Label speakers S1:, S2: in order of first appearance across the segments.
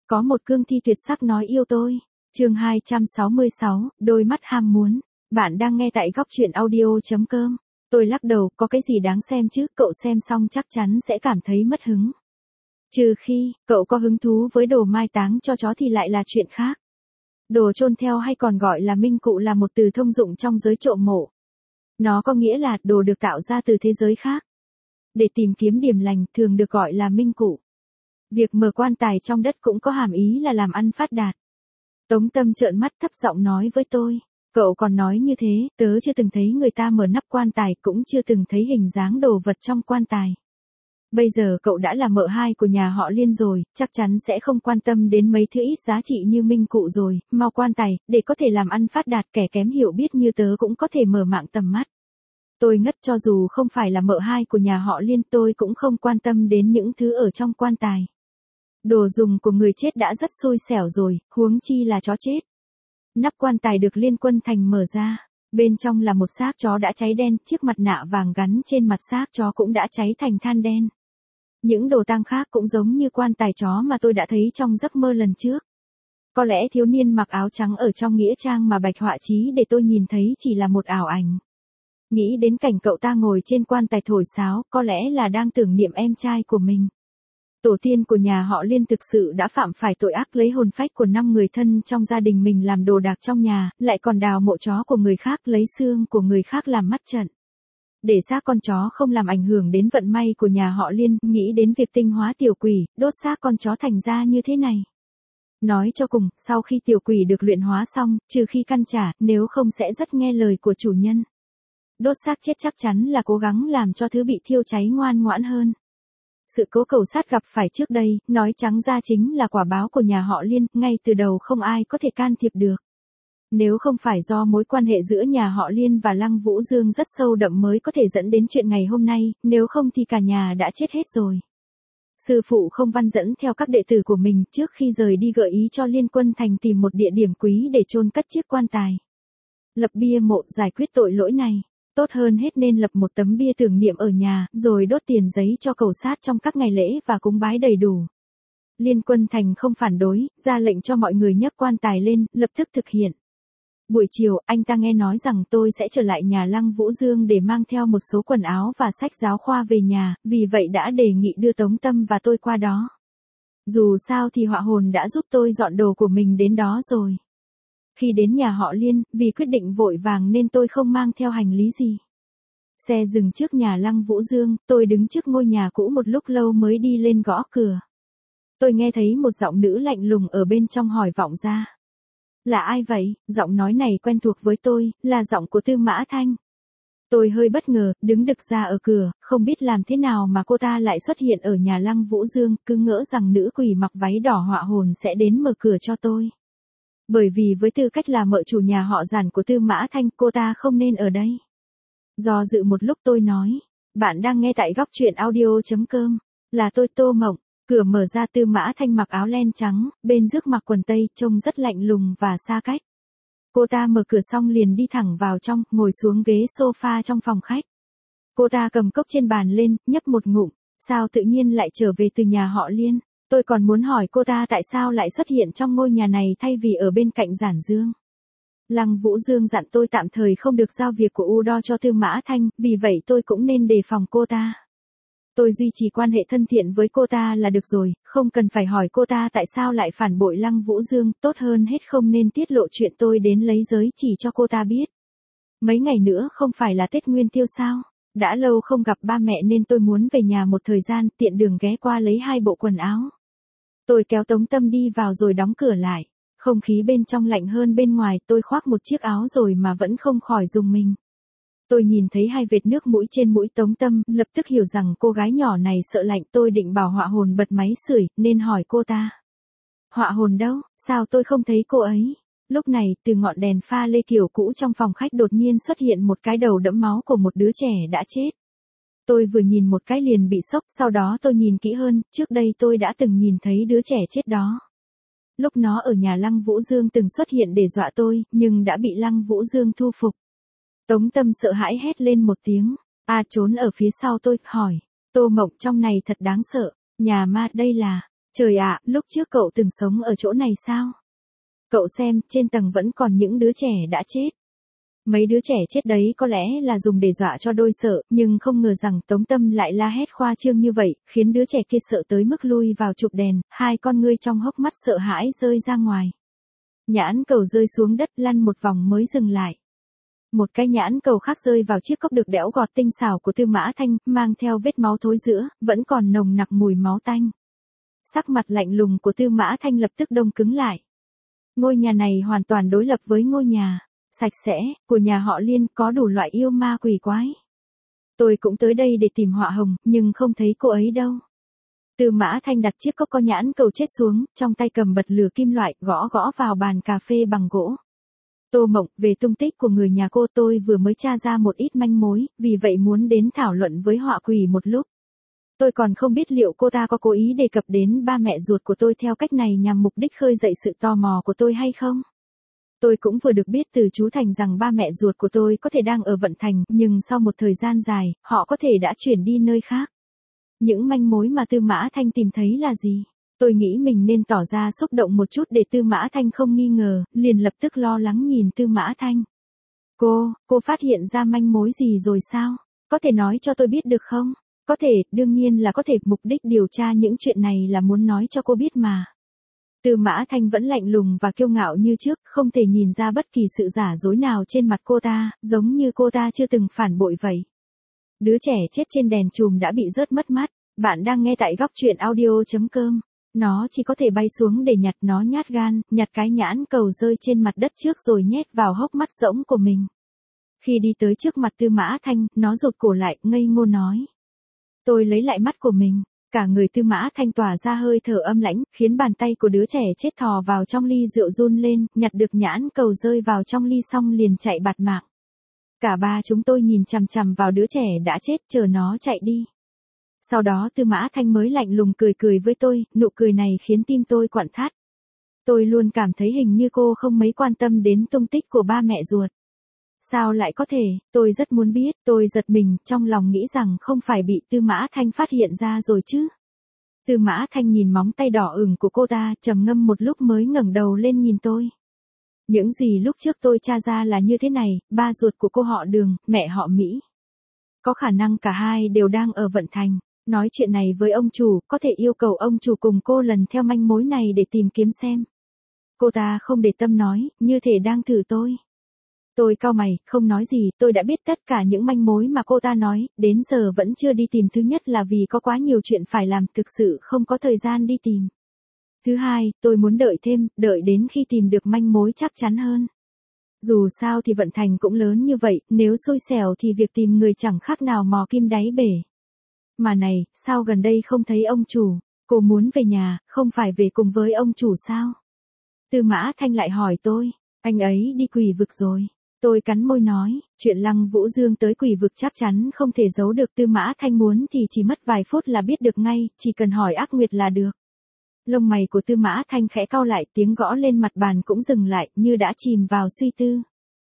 S1: Có một cương thi tuyệt sắc nói yêu tôi. Chương 266, đôi mắt ham muốn. Bạn đang nghe tại góc truyện audio.com. Tôi lắc đầu, có cái gì đáng xem chứ, cậu xem xong chắc chắn sẽ cảm thấy mất hứng. Trừ khi, cậu có hứng thú với đồ mai táng cho chó thì lại là chuyện khác. Đồ chôn theo hay còn gọi là minh cụ là một từ thông dụng trong giới trộm mộ. Nó có nghĩa là đồ được tạo ra từ thế giới khác. Để tìm kiếm điểm lành thường được gọi là minh cụ. Việc mở quan tài trong đất cũng có hàm ý là làm ăn phát đạt. Tống Tâm trợn mắt thấp giọng nói với tôi. Cậu còn nói như thế, tớ chưa từng thấy người ta mở nắp quan tài, cũng chưa từng thấy hình dáng đồ vật trong quan tài. Bây giờ cậu đã là mợ hai của nhà họ Liên rồi, chắc chắn sẽ không quan tâm đến mấy thứ ít giá trị như minh cụ rồi, mau quan tài, để có thể làm ăn phát đạt. Kẻ kém hiểu biết như tớ cũng có thể mở mạng tầm mắt. Tôi ngất, cho dù không phải là mợ hai của nhà họ Liên, tôi cũng không quan tâm đến những thứ ở trong quan tài. Đồ dùng của người chết đã rất xui xẻo rồi, huống chi là chó chết. Nắp quan tài được Liên Quân Thành mở ra. Bên trong là một xác chó đã cháy đen, chiếc mặt nạ vàng gắn trên mặt xác chó cũng đã cháy thành than đen. Những đồ tang khác cũng giống như quan tài chó mà tôi đã thấy trong giấc mơ lần trước. Có lẽ thiếu niên mặc áo trắng ở trong nghĩa trang mà bạch họa chí để tôi nhìn thấy chỉ là một ảo ảnh. Nghĩ đến cảnh cậu ta ngồi trên quan tài thổi sáo, có lẽ là đang tưởng niệm em trai của mình. Tổ tiên của nhà họ Liên thực sự đã phạm phải tội ác lấy hồn phách của 5 người thân trong gia đình mình làm đồ đạc trong nhà, lại còn đào mộ chó của người khác, lấy xương của người khác làm mắt trận. Để xác con chó không làm ảnh hưởng đến vận may của nhà họ Liên, nghĩ đến việc tinh hóa tiểu quỷ, đốt xác con chó thành ra như thế này. Nói cho cùng, sau khi tiểu quỷ được luyện hóa xong, trừ khi căn trả, nếu không sẽ rất nghe lời của chủ nhân. Đốt xác chết chắc chắn là cố gắng làm cho thứ bị thiêu cháy ngoan ngoãn hơn. Sự cố cầu sát gặp phải trước đây, nói trắng ra chính là quả báo của nhà họ Liên, ngay từ đầu không ai có thể can thiệp được. Nếu không phải do mối quan hệ giữa nhà họ Liên và Lăng Vũ Dương rất sâu đậm mới có thể dẫn đến chuyện ngày hôm nay, nếu không thì cả nhà đã chết hết rồi. Sư phụ Không Văn dẫn theo các đệ tử của mình trước khi rời đi gợi ý cho Liên Quân Thành tìm một địa điểm quý để chôn cất chiếc quan tài. Lập bia mộ giải quyết tội lỗi này. Tốt hơn hết nên lập một tấm bia tưởng niệm ở nhà, rồi đốt tiền giấy cho cầu sát trong các ngày lễ và cúng bái đầy đủ. Liên Quân Thành không phản đối, ra lệnh cho mọi người nhấc quan tài lên, lập tức thực hiện. Buổi chiều, anh ta nghe nói rằng tôi sẽ trở lại nhà Lăng Vũ Dương để mang theo một số quần áo và sách giáo khoa về nhà, vì vậy đã đề nghị đưa Tống Tâm và tôi qua đó. Dù sao thì họa hồn đã giúp tôi dọn đồ của mình đến đó rồi. Khi đến nhà họ Liên, vì quyết định vội vàng nên tôi không mang theo hành lý gì. Xe dừng trước nhà Lăng Vũ Dương, tôi đứng trước ngôi nhà cũ một lúc lâu mới đi lên gõ cửa. Tôi nghe thấy một giọng nữ lạnh lùng ở bên trong hỏi vọng ra. Là ai vậy? Giọng nói này quen thuộc với tôi, là giọng của Tư Mã Thanh. Tôi hơi bất ngờ, đứng đực ra ở cửa, không biết làm thế nào mà cô ta lại xuất hiện ở nhà Lăng Vũ Dương, cứ ngỡ rằng nữ quỷ mặc váy đỏ họa hồn sẽ đến mở cửa cho tôi. Bởi vì với tư cách là mợ chủ nhà họ Giản của Tư Mã Thanh, cô ta không nên ở đây. Do dự một lúc tôi nói, bạn đang nghe tại góc truyện audio.com, là tôi Tô Mộng. Cửa mở ra, Tư Mã Thanh mặc áo len trắng, bên rước mặc quần tây, trông rất lạnh lùng và xa cách. Cô ta mở cửa xong liền đi thẳng vào trong, ngồi xuống ghế sofa trong phòng khách. Cô ta cầm cốc trên bàn lên, nhấp một ngụm, sao tự nhiên lại trở về từ nhà họ Liên. Tôi còn muốn hỏi cô ta tại sao lại xuất hiện trong ngôi nhà này thay vì ở bên cạnh Giản Dương. Lăng Vũ Dương dặn tôi tạm thời không được giao việc của Udo cho Tư Mã Thanh, vì vậy tôi cũng nên đề phòng cô ta. Tôi duy trì quan hệ thân thiện với cô ta là được rồi, không cần phải hỏi cô ta tại sao lại phản bội Lăng Vũ Dương, tốt hơn hết không nên tiết lộ chuyện tôi đến lấy giới chỉ cho cô ta biết. Mấy ngày nữa không phải là Tết Nguyên Tiêu sao? Đã lâu không gặp ba mẹ nên tôi muốn về nhà một thời gian, tiện đường ghé qua lấy 2 bộ quần áo. Tôi kéo Tống Tâm đi vào rồi đóng cửa lại. Không khí bên trong lạnh hơn bên ngoài, tôi khoác một chiếc áo rồi mà vẫn không khỏi rùng mình. Tôi nhìn thấy 2 vệt nước mũi trên mũi Tống Tâm, lập tức hiểu rằng cô gái nhỏ này sợ lạnh. Tôi định bảo họa hồn bật máy sưởi, nên hỏi cô ta. Họa hồn đâu, sao tôi không thấy cô ấy? Lúc này, từ ngọn đèn pha lê kiểu cũ trong phòng khách đột nhiên xuất hiện một cái đầu đẫm máu của một đứa trẻ đã chết. Tôi vừa nhìn một cái liền bị sốc, sau đó tôi nhìn kỹ hơn, trước đây tôi đã từng nhìn thấy đứa trẻ chết đó. Lúc nó ở nhà Lăng Vũ Dương từng xuất hiện để dọa tôi, nhưng đã bị Lăng Vũ Dương thu phục. Tống Tâm sợ hãi hét lên một tiếng, trốn ở phía sau tôi, hỏi, Tô Mộng trong này thật đáng sợ, nhà ma đây là, Trời ạ, lúc trước cậu từng sống ở chỗ này sao? Cậu xem, trên tầng vẫn còn những đứa trẻ đã chết. Mấy đứa trẻ chết đấy có lẽ là dùng để dọa cho đôi sợ, nhưng không ngờ rằng Tống Tâm lại la hét khoa trương như vậy, khiến đứa trẻ kia sợ tới mức lui vào chụp đèn, hai con ngươi trong hốc mắt sợ hãi rơi ra ngoài. Nhãn cầu rơi xuống đất lăn một vòng mới dừng lại. Một cái nhãn cầu khác rơi vào chiếc cốc được đẽo gọt tinh xảo của Tư Mã Thanh, mang theo vết máu thối rữa, vẫn còn nồng nặc mùi máu tanh. Sắc mặt lạnh lùng của Tư Mã Thanh lập tức đông cứng lại. Ngôi nhà này hoàn toàn đối lập với ngôi nhà sạch sẽ của nhà họ Liên, có đủ loại yêu ma quỷ quái. Tôi cũng tới đây để tìm Họa Hồng, nhưng không thấy cô ấy đâu. Tư Mã Thanh đặt chiếc cốc có nhãn cầu chết xuống, trong tay cầm bật lửa kim loại, gõ gõ vào bàn cà phê bằng gỗ. Tô Mộng, về tung tích của người nhà cô tôi vừa mới tra ra một ít manh mối, vì vậy muốn đến thảo luận với Họa Quỷ một lúc. Tôi còn không biết liệu cô ta có cố ý đề cập đến ba mẹ ruột của tôi theo cách này nhằm mục đích khơi dậy sự tò mò của tôi hay không. Tôi cũng vừa được biết từ chú Thành rằng ba mẹ ruột của tôi có thể đang ở Vận Thành, nhưng sau một thời gian dài, họ có thể đã chuyển đi nơi khác. Những manh mối mà Tư Mã Thanh tìm thấy là gì? Tôi nghĩ mình nên tỏ ra xúc động một chút để Tư Mã Thanh không nghi ngờ, liền lập tức lo lắng nhìn Tư Mã Thanh. Cô phát hiện ra manh mối gì rồi sao? Có thể nói cho tôi biết được không? Có thể, đương nhiên là có thể, mục đích điều tra những chuyện này là muốn nói cho cô biết mà. Tư Mã Thanh vẫn lạnh lùng và kiêu ngạo như trước, không thể nhìn ra bất kỳ sự giả dối nào trên mặt cô ta, giống như cô ta chưa từng phản bội vậy. Đứa trẻ chết trên đèn chùm đã bị rớt mất mắt, bạn đang nghe tại góc truyện audio.com. Nó chỉ có thể bay xuống để nhặt, nó nhát gan, nhặt cái nhãn cầu rơi trên mặt đất trước rồi nhét vào hốc mắt rỗng của mình. Khi đi tới trước mặt Tư Mã Thanh, nó rụt cổ lại, ngây ngô nói. Tôi lấy lại mắt của mình. Cả người Tư Mã Thanh tỏa ra hơi thở âm lãnh, khiến bàn tay của đứa trẻ chết thò vào trong ly rượu run lên, nhặt được nhãn cầu rơi vào trong ly xong liền chạy bạt mạng. Cả ba chúng tôi nhìn chằm chằm vào đứa trẻ đã chết, chờ nó chạy đi. Sau đó Tư Mã Thanh mới lạnh lùng cười cười với tôi, nụ cười này khiến tim tôi quặn thắt. Tôi luôn cảm thấy hình như cô không mấy quan tâm đến tung tích của ba mẹ ruột. Sao lại có thể, tôi rất muốn biết, tôi giật mình, trong lòng nghĩ rằng không phải bị Tư Mã Thanh phát hiện ra rồi chứ. Tư Mã Thanh nhìn móng tay đỏ ửng của cô ta, trầm ngâm một lúc mới ngẩng đầu lên nhìn tôi. Những gì lúc trước tôi tra ra là như thế này, ba ruột của cô họ Đường, mẹ họ Mỹ. Có khả năng cả hai đều đang ở Vận Thành. Nói chuyện này với ông chủ, có thể yêu cầu ông chủ cùng cô lần theo manh mối này để tìm kiếm xem. Cô ta không để tâm nói, như thể đang thử tôi. Tôi cau mày, không nói gì, tôi đã biết tất cả những manh mối mà cô ta nói, đến giờ vẫn chưa đi tìm. Thứ nhất là vì có quá nhiều chuyện phải làm, thực sự không có thời gian đi tìm. Thứ hai, tôi muốn đợi thêm, đợi đến khi tìm được manh mối chắc chắn hơn. Dù sao thì Vận Thành cũng lớn như vậy, nếu xui xẻo thì việc tìm người chẳng khác nào mò kim đáy bể. Mà này, sao gần đây không thấy ông chủ? Cô muốn về nhà, không phải về cùng với ông chủ sao? Tư Mã Thanh lại hỏi tôi, anh ấy đi Quỷ Vực rồi. Tôi cắn môi nói, chuyện Lăng Vũ Dương tới Quỷ Vực chắc chắn không thể giấu được. Tư Mã Thanh muốn thì chỉ mất vài phút là biết được ngay, chỉ cần hỏi Ác Nguyệt là được. Lông mày của Tư Mã Thanh khẽ cau lại, tiếng gõ lên mặt bàn cũng dừng lại, như đã chìm vào suy tư.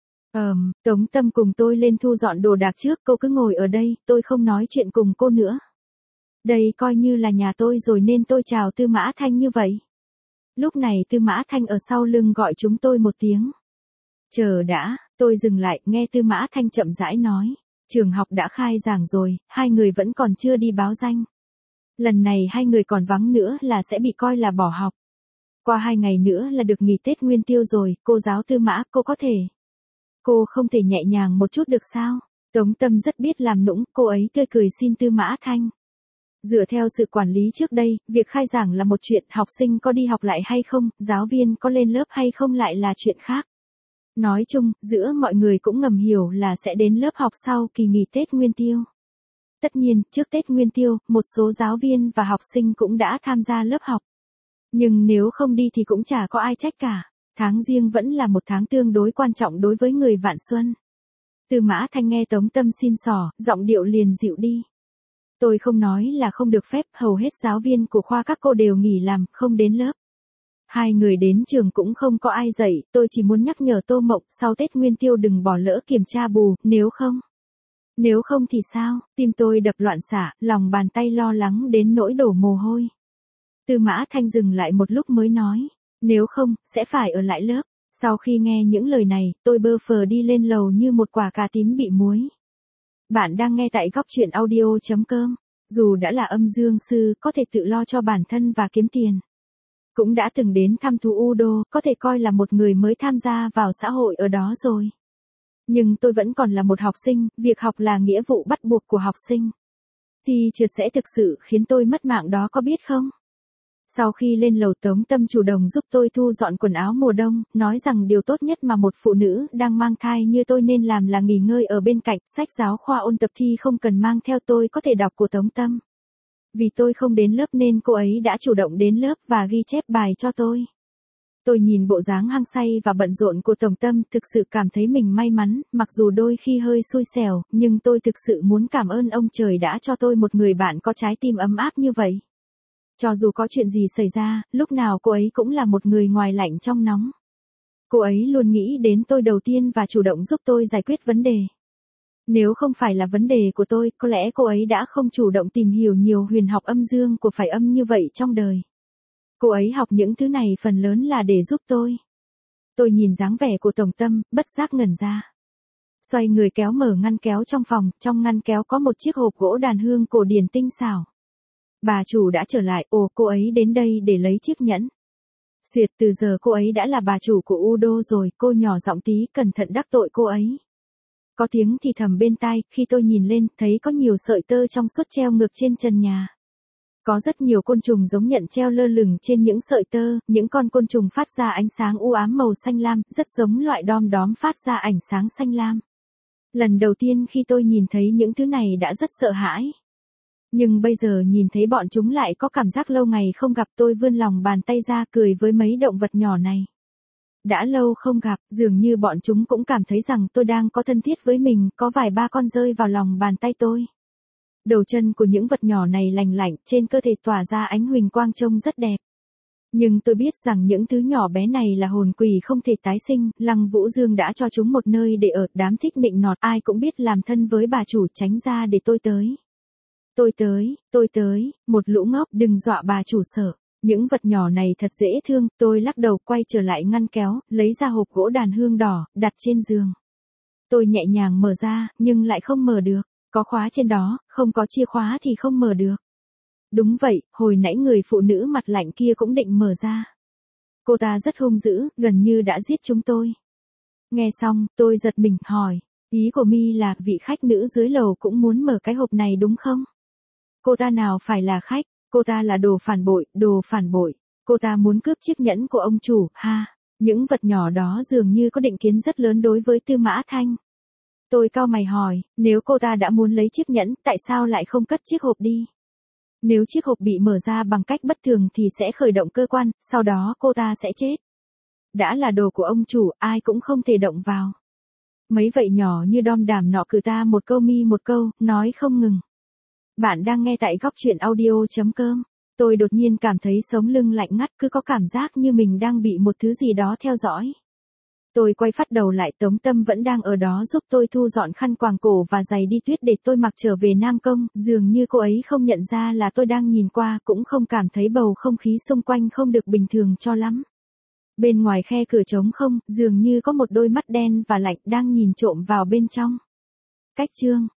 S1: Tống Tâm cùng tôi lên thu dọn đồ đạc trước, cô cứ ngồi ở đây, tôi không nói chuyện cùng cô nữa. Đây coi như là nhà tôi rồi nên tôi chào Tư Mã Thanh như vậy. Lúc này Tư Mã Thanh ở sau lưng gọi chúng tôi một tiếng. Chờ đã, tôi dừng lại, nghe Tư Mã Thanh chậm rãi nói. Trường học đã khai giảng rồi, hai người vẫn còn chưa đi báo danh. Lần này hai người còn vắng nữa là sẽ bị coi là bỏ học. Qua 2 ngày nữa là được nghỉ Tết Nguyên Tiêu rồi, cô giáo Tư Mã, cô có thể. Cô không thể nhẹ nhàng một chút được sao? Tống Tâm rất biết làm nũng, cô ấy tươi cười xin Tư Mã Thanh. Dựa theo sự quản lý trước đây, việc khai giảng là một chuyện, học sinh có đi học lại hay không, giáo viên có lên lớp hay không lại là chuyện khác. Nói chung, giữa mọi người cũng ngầm hiểu là sẽ đến lớp học sau kỳ nghỉ Tết Nguyên Tiêu. Tất nhiên, trước Tết Nguyên Tiêu, một số giáo viên và học sinh cũng đã tham gia lớp học. Nhưng nếu không đi thì cũng chả có ai trách cả. Tháng Giêng vẫn là một tháng tương đối quan trọng đối với người Vạn Xuân. Tư Mã Thanh nghe Tống Tâm xin xỏ, giọng điệu liền dịu đi. Tôi không nói là không được phép, hầu hết giáo viên của khoa các cô đều nghỉ làm, không đến lớp. Hai người đến trường cũng không có ai dạy, tôi chỉ muốn nhắc nhở Tô Mộng sau Tết Nguyên Tiêu đừng bỏ lỡ kiểm tra bù, nếu không thì sao? Tim tôi đập loạn xạ, lòng bàn tay lo lắng đến nỗi đổ mồ hôi. Tư Mã Thanh dừng lại một lúc mới nói, nếu không, sẽ phải ở lại lớp. Sau khi nghe những lời này, tôi bơ phờ đi lên lầu như một quả cà tím bị muối. Bạn đang nghe tại góc truyện audio.com. Dù đã là âm dương sư, có thể tự lo cho bản thân và kiếm tiền. Cũng đã từng đến thăm thú Udo, có thể coi là một người mới tham gia vào xã hội ở đó rồi. Nhưng tôi vẫn còn là một học sinh, việc học là nghĩa vụ bắt buộc của học sinh. Thì trượt sẽ thực sự khiến tôi mất mạng đó có biết không? Sau khi lên lầu, Tống Tâm chủ động giúp tôi thu dọn quần áo mùa đông, nói rằng điều tốt nhất mà một phụ nữ đang mang thai như tôi nên làm là nghỉ ngơi ở bên cạnh, sách giáo khoa ôn tập thi không cần mang theo, tôi có thể đọc của Tống Tâm. Vì tôi không đến lớp nên cô ấy đã chủ động đến lớp và ghi chép bài cho tôi. Tôi nhìn bộ dáng hăng say và bận rộn của Tống Tâm, thực sự cảm thấy mình may mắn, mặc dù đôi khi hơi xui xẻo, nhưng tôi thực sự muốn cảm ơn ông trời đã cho tôi một người bạn có trái tim ấm áp như vậy. Cho dù có chuyện gì xảy ra, lúc nào cô ấy cũng là một người ngoài lạnh trong nóng. Cô ấy luôn nghĩ đến tôi đầu tiên và chủ động giúp tôi giải quyết vấn đề. Nếu không phải là vấn đề của tôi, có lẽ cô ấy đã không chủ động tìm hiểu nhiều huyền học âm dương của phải âm như vậy trong đời. Cô ấy học những thứ này phần lớn là để giúp tôi. Tôi nhìn dáng vẻ của Tống Tâm, bất giác ngẩn ra. Xoay người kéo mở ngăn kéo trong phòng, trong ngăn kéo có một chiếc hộp gỗ đàn hương cổ điển tinh xảo. Bà chủ đã trở lại, cô ấy đến đây để lấy chiếc nhẫn. Xuyệt, từ giờ cô ấy đã là bà chủ của Udo rồi, cô nhỏ giọng tí, cẩn thận đắc tội cô ấy. Có tiếng thì thầm bên tai, khi tôi nhìn lên, thấy có nhiều sợi tơ trong suốt treo ngược trên trần nhà. Có rất nhiều côn trùng giống nhận treo lơ lửng trên những sợi tơ, những con côn trùng phát ra ánh sáng u ám màu xanh lam, rất giống loại đom đóm phát ra ánh sáng xanh lam. Lần đầu tiên khi tôi nhìn thấy những thứ này đã rất sợ hãi. Nhưng bây giờ nhìn thấy bọn chúng lại có cảm giác lâu ngày không gặp, tôi vươn lòng bàn tay ra cười với mấy động vật nhỏ này. Đã lâu không gặp, dường như bọn chúng cũng cảm thấy rằng tôi đang có thân thiết với mình, có vài ba con rơi vào lòng bàn tay tôi. Đầu chân của những vật nhỏ này lành lạnh, trên cơ thể tỏa ra ánh huỳnh quang trông rất đẹp. Nhưng tôi biết rằng những thứ nhỏ bé này là hồn quỷ không thể tái sinh, Lăng Vũ Dương đã cho chúng một nơi để ở, đám thích nịnh nọt, ai cũng biết làm thân với bà chủ, tránh ra để tôi tới. Tôi tới, một lũ ngốc, đừng dọa bà chủ sợ. Những vật nhỏ này thật dễ thương, tôi lắc đầu quay trở lại ngăn kéo, lấy ra hộp gỗ đàn hương đỏ, đặt trên giường. Tôi nhẹ nhàng mở ra, nhưng lại không mở được. Có khóa trên đó, không có chìa khóa thì không mở được. Đúng vậy, hồi nãy người phụ nữ mặt lạnh kia cũng định mở ra. Cô ta rất hung dữ, gần như đã giết chúng tôi. Nghe xong, tôi giật mình, hỏi, ý của Mi là vị khách nữ dưới lầu cũng muốn mở cái hộp này đúng không? Cô ta nào phải là khách, cô ta là đồ phản bội. Cô ta muốn cướp chiếc nhẫn của ông chủ, ha. Những vật nhỏ đó dường như có định kiến rất lớn đối với Tư Mã Thanh. Tôi cau mày hỏi, nếu cô ta đã muốn lấy chiếc nhẫn, tại sao lại không cất chiếc hộp đi? Nếu chiếc hộp bị mở ra bằng cách bất thường thì sẽ khởi động cơ quan, sau đó cô ta sẽ chết. Đã là đồ của ông chủ, ai cũng không thể động vào. Mấy vậy nhỏ như đom đàm nọ cử ta một câu mi một câu, nói không ngừng. Bạn đang nghe tại góc truyện audio.com. Tôi đột nhiên cảm thấy sống lưng lạnh ngắt, cứ có cảm giác như mình đang bị một thứ gì đó theo dõi. Tôi quay phát đầu lại, Tống Tâm vẫn đang ở đó giúp tôi thu dọn khăn quàng cổ và giày đi tuyết để tôi mặc trở về Nam Công, dường như cô ấy không nhận ra là tôi đang nhìn qua, cũng không cảm thấy bầu không khí xung quanh không được bình thường cho lắm. Bên ngoài khe cửa trống không, dường như có một đôi mắt đen và lạnh đang nhìn trộm vào bên trong. Cách chương